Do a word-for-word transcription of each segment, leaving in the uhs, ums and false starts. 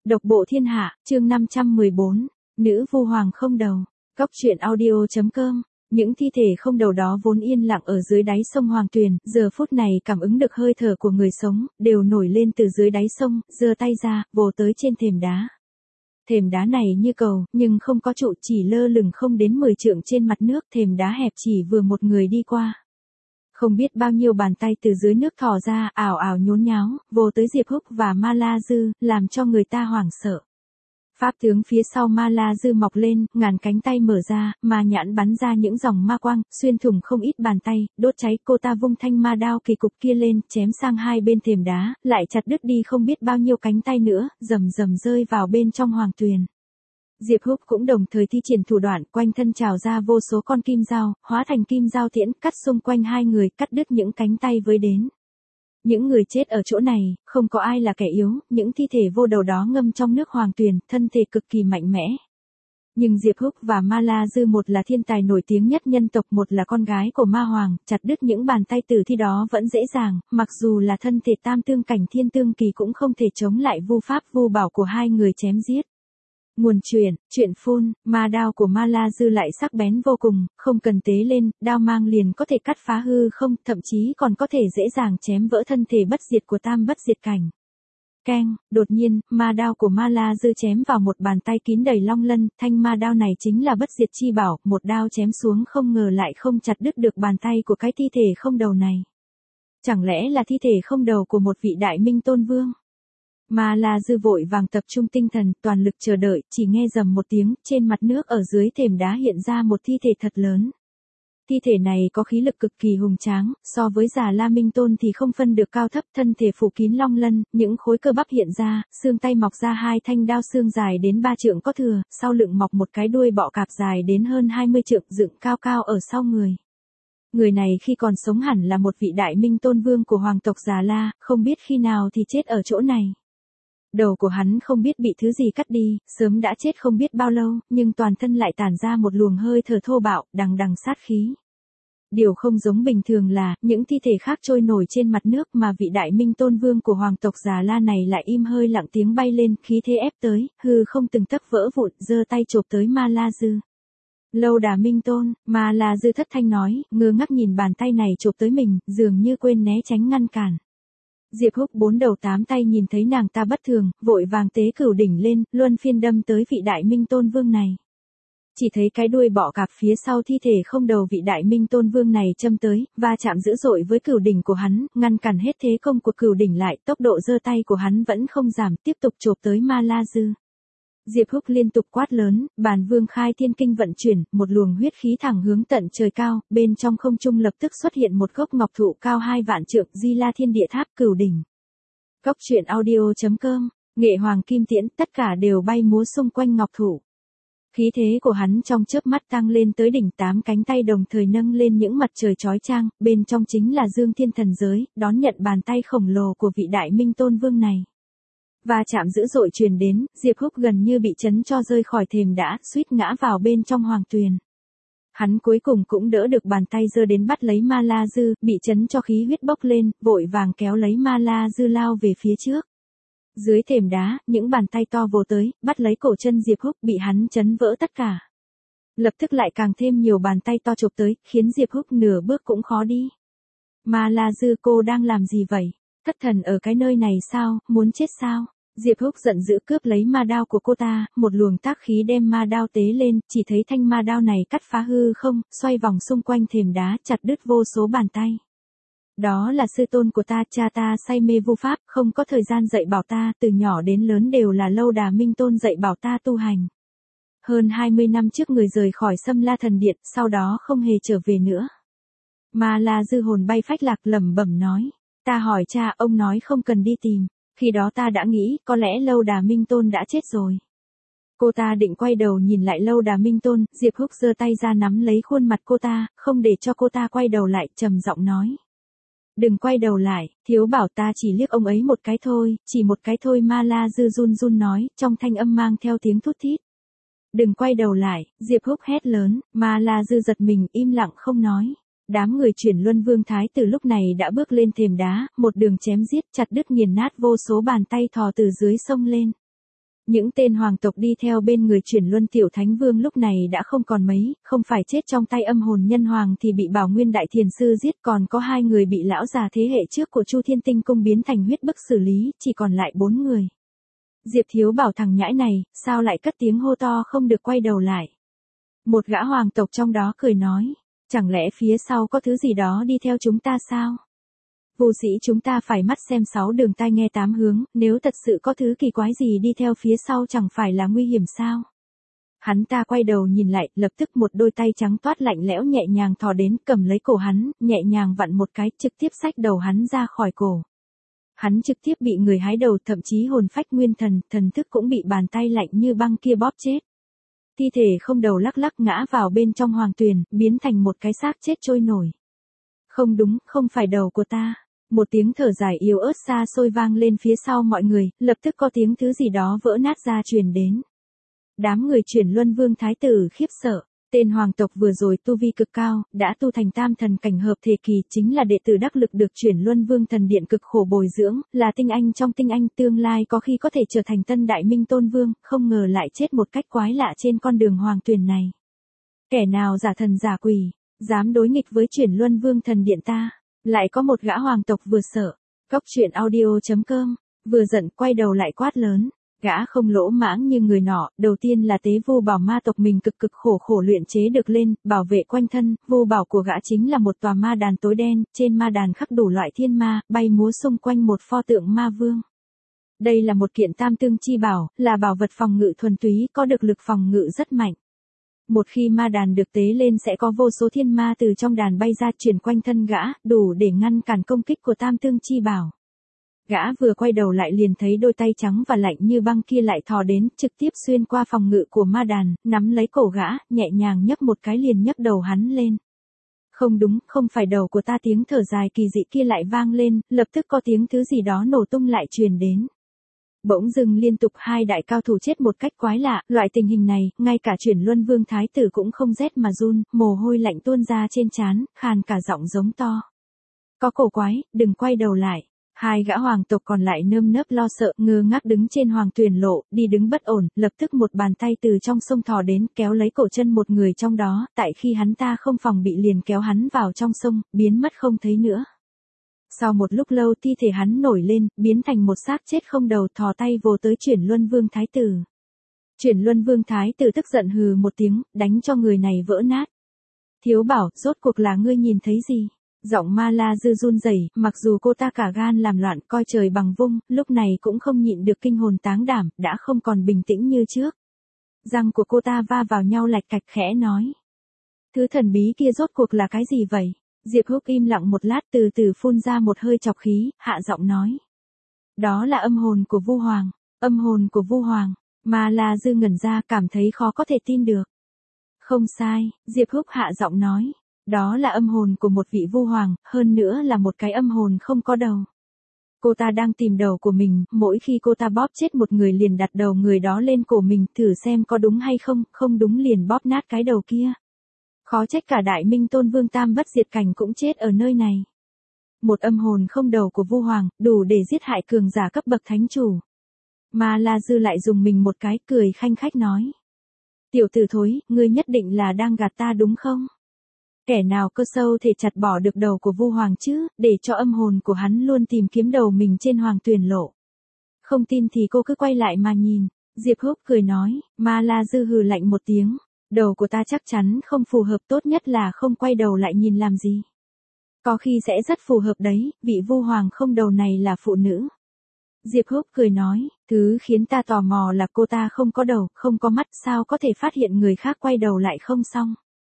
Độc bộ thiên hạ, chương năm trăm mười bốn, nữ vu hoàng không đầu. Cóc truyện audio chấm com. Những thi thể không đầu đó vốn yên lặng ở dưới đáy sông Hoàng Tuyền, giờ phút này cảm ứng được hơi thở của người sống, đều nổi lên từ dưới đáy sông, giơ tay ra, vồ tới trên thềm đá. Thềm đá này như cầu, nhưng không có trụ, chỉ lơ lửng không đến mười trượng trên mặt nước, thềm đá hẹp chỉ vừa một người đi qua. Không biết bao nhiêu bàn tay từ dưới nước thò ra, ảo ảo nhốn nháo, vồ tới Diệp Húc và Ma La Dư, làm cho người ta hoảng sợ. Pháp tướng phía sau Ma La Dư mọc lên, ngàn cánh tay mở ra, ma nhãn bắn ra những dòng ma quang, xuyên thủng không ít bàn tay, đốt cháy. Cô ta vung thanh ma đao kỳ cục kia lên, chém sang hai bên thềm đá, lại chặt đứt đi không biết bao nhiêu cánh tay nữa, rầm rầm rơi vào bên trong Hoàng Tuyền. Diệp Húc cũng đồng thời thi triển thủ đoạn, quanh thân trào ra vô số con kim dao, hóa thành kim dao tiễn, cắt xung quanh hai người, cắt đứt những cánh tay với đến. Những người chết ở chỗ này, không có ai là kẻ yếu, những thi thể vô đầu đó ngâm trong nước Hoàng Tuyền, thân thể cực kỳ mạnh mẽ. Nhưng Diệp Húc và Ma La Dư, một là thiên tài nổi tiếng nhất nhân tộc, một là con gái của Ma Hoàng, chặt đứt những bàn tay tử thi đó vẫn dễ dàng, mặc dù là thân thể tam tương cảnh thiên tương kỳ cũng không thể chống lại vu pháp vu bảo của hai người chém giết. Nguồn truyền, chuyện phun, ma đao của Ma La Dư lại sắc bén vô cùng, không cần tế lên, đao mang liền có thể cắt phá hư không, thậm chí còn có thể dễ dàng chém vỡ thân thể bất diệt của tam bất diệt cảnh. Keng, đột nhiên, ma đao của Ma La Dư chém vào một bàn tay kín đầy long lân, thanh ma đao này chính là bất diệt chi bảo, một đao chém xuống không ngờ lại không chặt đứt được bàn tay của cái thi thể không đầu này. Chẳng lẽ là thi thể không đầu của một vị đại minh tôn vương? Ma La Dư vội vàng tập trung tinh thần, toàn lực chờ đợi, chỉ nghe rầm một tiếng, trên mặt nước ở dưới thềm đá hiện ra một thi thể thật lớn. Thi thể này có khí lực cực kỳ hùng tráng, so với Già La Minh Tôn thì không phân được cao thấp, thân thể phủ kín long lân, những khối cơ bắp hiện ra, xương tay mọc ra hai thanh đao xương dài đến ba trượng có thừa, sau lưng mọc một cái đuôi bọ cạp dài đến hơn hai mươi trượng dựng cao cao ở sau người. Người này khi còn sống hẳn là một vị đại minh tôn vương của hoàng tộc Già La, không biết khi nào thì chết ở chỗ này. Đầu của hắn không biết bị thứ gì cắt đi, sớm đã chết không biết bao lâu, nhưng toàn thân lại tản ra một luồng hơi thở thô bạo, đằng đằng sát khí. Điều không giống bình thường là, những thi thể khác trôi nổi trên mặt nước mà vị đại minh tôn vương của hoàng tộc Già La này lại im hơi lặng tiếng bay lên, khí thế ép tới, hư không từng tấc vỡ vụn, giơ tay chộp tới Ma La Dư. Lâu Đà Minh Tôn, Ma La Dư thất thanh nói, ngơ ngác nhìn bàn tay này chộp tới mình, dường như quên né tránh ngăn cản. Diệp Húc bốn đầu tám tay nhìn thấy nàng ta bất thường, vội vàng tế cửu đỉnh lên, luân phiên đâm tới vị đại minh tôn vương này. Chỉ thấy cái đuôi bọ cạp phía sau thi thể không đầu vị đại minh tôn vương này châm tới, va chạm dữ dội với cửu đỉnh của hắn, ngăn cản hết thế công của cửu đỉnh lại, tốc độ giơ tay của hắn vẫn không giảm, tiếp tục chộp tới Ma La Dư. Diệp Húc liên tục quát lớn, Bàn Vương Khai Thiên Kinh vận chuyển, một luồng huyết khí thẳng hướng tận trời cao, bên trong không trung lập tức xuất hiện một gốc ngọc thụ cao hai vạn trượng, Di La Thiên Địa Tháp cửu đỉnh. Cóc truyện audio chấm com, nghệ hoàng kim tiễn, tất cả đều bay múa xung quanh ngọc thụ. Khí thế của hắn trong chớp mắt tăng lên tới đỉnh, tám cánh tay đồng thời nâng lên những mặt trời chói chang, bên trong chính là Dương Thiên Thần Giới, đón nhận bàn tay khổng lồ của vị đại minh tôn vương này. Và chạm dữ dội truyền đến, Diệp Húc gần như bị chấn cho rơi khỏi thềm đá, suýt ngã vào bên trong Hoàng Tuyền. Hắn cuối cùng cũng đỡ được bàn tay giơ đến bắt lấy Ma La Dư, bị chấn cho khí huyết bốc lên, vội vàng kéo lấy Ma La Dư lao về phía trước. Dưới thềm đá, những bàn tay to vồ tới, bắt lấy cổ chân Diệp Húc, bị hắn chấn vỡ tất cả. Lập tức lại càng thêm nhiều bàn tay to chụp tới, khiến Diệp Húc nửa bước cũng khó đi. Ma La Dư, cô đang làm gì vậy? Thất thần ở cái nơi này sao, muốn chết sao? Diệp Húc giận dữ cướp lấy ma đao của cô ta, một luồng tác khí đem ma đao tế lên, chỉ thấy thanh ma đao này cắt phá hư không, xoay vòng xung quanh thềm đá, chặt đứt vô số bàn tay. Đó là sư tôn của ta, cha ta say mê vu pháp, không có thời gian dạy bảo ta, từ nhỏ đến lớn đều là Lâu Đà Minh Tôn dạy bảo ta tu hành. Hơn hai mươi năm trước người rời khỏi Sâm La Thần Điện, sau đó không hề trở về nữa. Ma La Dư hồn bay phách lạc lẩm bẩm nói, ta hỏi cha, ông nói không cần đi tìm. Khi đó ta đã nghĩ, có lẽ Lâu Đà Minh Tôn đã chết rồi. Cô ta định quay đầu nhìn lại Lâu Đà Minh Tôn, Diệp Húc giơ tay ra nắm lấy khuôn mặt cô ta, không để cho cô ta quay đầu lại, trầm giọng nói. Đừng quay đầu lại, thiếu bảo ta chỉ liếc ông ấy một cái thôi, chỉ một cái thôi. Ma La Dư run run nói, trong thanh âm mang theo tiếng thút thít. Đừng quay đầu lại, Diệp Húc hét lớn, Ma La Dư giật mình, im lặng không nói. Đám người chuyển luân vương thái từ lúc này đã bước lên thềm đá, một đường chém giết, chặt đứt nghiền nát vô số bàn tay thò từ dưới sông lên. Những tên hoàng tộc đi theo bên người Chuyển Luân Tiểu Thánh Vương lúc này đã không còn mấy, không phải chết trong tay âm hồn nhân hoàng thì bị Bảo Nguyên Đại Thiền Sư giết, còn có hai người bị lão già thế hệ trước của Chu Thiên Tinh Cung biến thành huyết bức xử lý, chỉ còn lại bốn người. Diệp Thiếu bảo thằng nhãi này, sao lại cất tiếng hô to không được quay đầu lại. Một gã hoàng tộc trong đó cười nói, chẳng lẽ phía sau có thứ gì đó đi theo chúng ta sao? Vô sĩ chúng ta phải mắt xem sáu đường tai nghe tám hướng, nếu thật sự có thứ kỳ quái gì đi theo phía sau chẳng phải là nguy hiểm sao? Hắn ta quay đầu nhìn lại, lập tức một đôi tay trắng toát lạnh lẽo nhẹ nhàng thò đến cầm lấy cổ hắn, nhẹ nhàng vặn một cái, trực tiếp xách đầu hắn ra khỏi cổ. Hắn trực tiếp bị người hái đầu, thậm chí hồn phách nguyên thần, thần thức cũng bị bàn tay lạnh như băng kia bóp chết. Thi thể không đầu lắc lắc ngã vào bên trong hoàng tuyền, biến thành một cái xác chết trôi nổi. Không đúng, không phải đầu của ta. Một tiếng thở dài yếu ớt xa xôi vang lên phía sau mọi người, lập tức có tiếng thứ gì đó vỡ nát ra truyền đến. Đám người Chuyển Luân Vương Thái tử khiếp sợ, tên hoàng tộc vừa rồi tu vi cực cao, đã tu thành tam thần cảnh hợp thể kỳ, chính là đệ tử đắc lực được Chuyển Luân Vương Thần Điện cực khổ bồi dưỡng, là tinh anh trong tinh anh, tương lai có khi có thể trở thành tân đại minh tôn vương, không ngờ lại chết một cách quái lạ trên con đường hoàng tuyền này. Kẻ nào giả thần giả quỷ, dám đối nghịch với Chuyển Luân Vương Thần Điện ta? Lại có một gã hoàng tộc vừa sợ, Cóc Truyện Audio chấm com, vừa giận quay đầu lại quát lớn, gã không lỗ mãng như người nọ, đầu tiên là tế vô bảo ma tộc mình cực cực khổ khổ luyện chế được lên, bảo vệ quanh thân, vô bảo của gã chính là một tòa ma đàn tối đen, trên ma đàn khắc đủ loại thiên ma, bay múa xung quanh một pho tượng ma vương. Đây là một kiện tam tương chi bảo, là bảo vật phòng ngự thuần túy, có được lực phòng ngự rất mạnh. Một khi ma đàn được tế lên sẽ có vô số thiên ma từ trong đàn bay ra chuyển quanh thân gã, đủ để ngăn cản công kích của tam tương chi bảo. Gã vừa quay đầu lại liền thấy đôi tay trắng và lạnh như băng kia lại thò đến, trực tiếp xuyên qua phòng ngự của ma đàn, nắm lấy cổ gã, nhẹ nhàng nhấc một cái liền nhấc đầu hắn lên. Không đúng, không phải đầu của ta, tiếng thở dài kỳ dị kia lại vang lên, lập tức có tiếng thứ gì đó nổ tung lại truyền đến. Bỗng dưng liên tục hai đại cao thủ chết một cách quái lạ, loại tình hình này, ngay cả Chuyển Luân Vương Thái tử cũng không rét mà run, mồ hôi lạnh tuôn ra trên trán, khàn cả giọng giống to. Có cổ quái, đừng quay đầu lại. Hai gã hoàng tộc còn lại nơm nớp lo sợ, ngơ ngác đứng trên hoàng tuyền lộ, đi đứng bất ổn, lập tức một bàn tay từ trong sông thò đến, kéo lấy cổ chân một người trong đó, tại khi hắn ta không phòng bị liền kéo hắn vào trong sông, biến mất không thấy nữa. Sau một lúc lâu thi thể hắn nổi lên, biến thành một xác chết không đầu, thò tay vồ tới Chuyển Luân Vương Thái tử. Chuyển Luân Vương Thái tử tức giận hừ một tiếng, đánh cho người này vỡ nát. Thiếu bảo, rốt cuộc là ngươi nhìn thấy gì? Giọng Ma La Dư run rẩy, mặc dù cô ta cả gan làm loạn coi trời bằng vung, lúc này cũng không nhịn được kinh hồn táng đảm, đã không còn bình tĩnh như trước. Răng của cô ta va vào nhau lạch cạch khẽ nói. Thứ thần bí kia rốt cuộc là cái gì vậy? Diệp Húc im lặng một lát từ từ phun ra một hơi chọc khí, hạ giọng nói. Đó là âm hồn của Vu Hoàng, âm hồn của Vu Hoàng. Ma La Dư ngẩn ra cảm thấy khó có thể tin được. Không sai, Diệp Húc hạ giọng nói. Đó là âm hồn của một vị Vu Hoàng, hơn nữa là một cái âm hồn không có đầu. Cô ta đang tìm đầu của mình, mỗi khi cô ta bóp chết một người liền đặt đầu người đó lên cổ mình, thử xem có đúng hay không, không đúng liền bóp nát cái đầu kia. Khó trách cả Đại Minh Tôn Vương Tam Bất Diệt Cảnh cũng chết ở nơi này. Một âm hồn không đầu của Vu Hoàng, đủ để giết hại cường giả cấp bậc thánh chủ. Ma La Dư lại dùng mình một cái, cười khanh khách nói. Tiểu tử thối, ngươi nhất định là đang gạt ta đúng không? Kẻ nào cơ sâu thể chặt bỏ được đầu của Vu Hoàng chứ, để cho âm hồn của hắn luôn tìm kiếm đầu mình trên hoàng tuyền lộ. Không tin thì cô cứ quay lại mà nhìn. Diệp Húc cười nói, Ma La Dư hừ lạnh một tiếng. Đầu của ta chắc chắn không phù hợp, tốt nhất là không quay đầu lại nhìn làm gì. Có khi sẽ rất phù hợp đấy, vị Vu Hoàng không đầu này là phụ nữ. Diệp Húc cười nói, thứ khiến ta tò mò là cô ta không có đầu, không có mắt, sao có thể phát hiện người khác quay đầu lại không xong.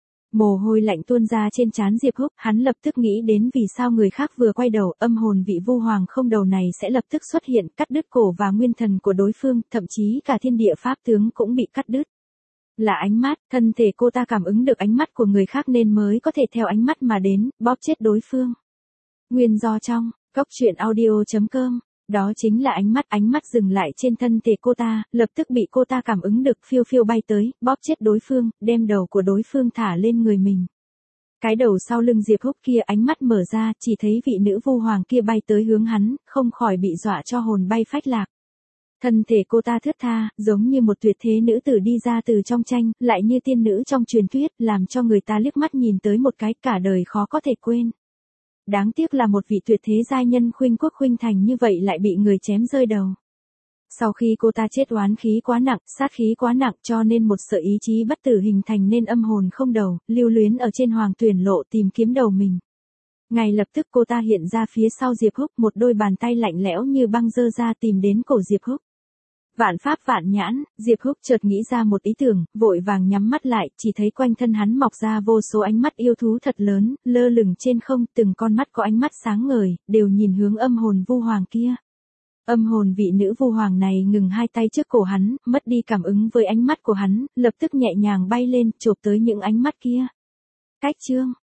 Mồ hôi lạnh tuôn ra trên trán Diệp Húc, hắn lập tức nghĩ đến vì sao người khác vừa quay đầu, âm hồn vị Vu Hoàng không đầu này sẽ lập tức xuất hiện, cắt đứt cổ và nguyên thần của đối phương, thậm chí cả thiên địa pháp tướng cũng bị cắt đứt. Là ánh mắt, thân thể cô ta cảm ứng được ánh mắt của người khác nên mới có thể theo ánh mắt mà đến, bóp chết đối phương. Nguyên do trong, Cóc Truyện Audio chấm com, đó chính là ánh mắt, ánh mắt dừng lại trên thân thể cô ta, lập tức bị cô ta cảm ứng được, phiêu phiêu bay tới, bóp chết đối phương, đem đầu của đối phương thả lên người mình. Cái đầu sau lưng Diệp Húc kia ánh mắt mở ra, chỉ thấy vị nữ Vu Hoàng kia bay tới hướng hắn, không khỏi bị dọa cho hồn bay phách lạc. Thân thể cô ta thướt tha, giống như một tuyệt thế nữ tử đi ra từ trong tranh, lại như tiên nữ trong truyền thuyết, làm cho người ta liếc mắt nhìn tới một cái cả đời khó có thể quên. Đáng tiếc là một vị tuyệt thế giai nhân khuynh quốc khuynh thành như vậy lại bị người chém rơi đầu. Sau khi cô ta chết oán khí quá nặng, sát khí quá nặng cho nên một sợi ý chí bất tử hình thành nên âm hồn không đầu, lưu luyến ở trên hoàng tuyển lộ tìm kiếm đầu mình. Ngay lập tức cô ta hiện ra phía sau Diệp Húc, một đôi bàn tay lạnh lẽo như băng giơ ra tìm đến cổ Diệp Húc. Vạn pháp vạn nhãn, Diệp Húc chợt nghĩ ra một ý tưởng, vội vàng nhắm mắt lại, chỉ thấy quanh thân hắn mọc ra vô số ánh mắt yêu thú thật lớn, lơ lửng trên không, từng con mắt có ánh mắt sáng ngời, đều nhìn hướng âm hồn Vu Hoàng kia. Âm hồn vị nữ Vu Hoàng này ngừng hai tay trước cổ hắn, mất đi cảm ứng với ánh mắt của hắn, lập tức nhẹ nhàng bay lên, chộp tới những ánh mắt kia. Cách chương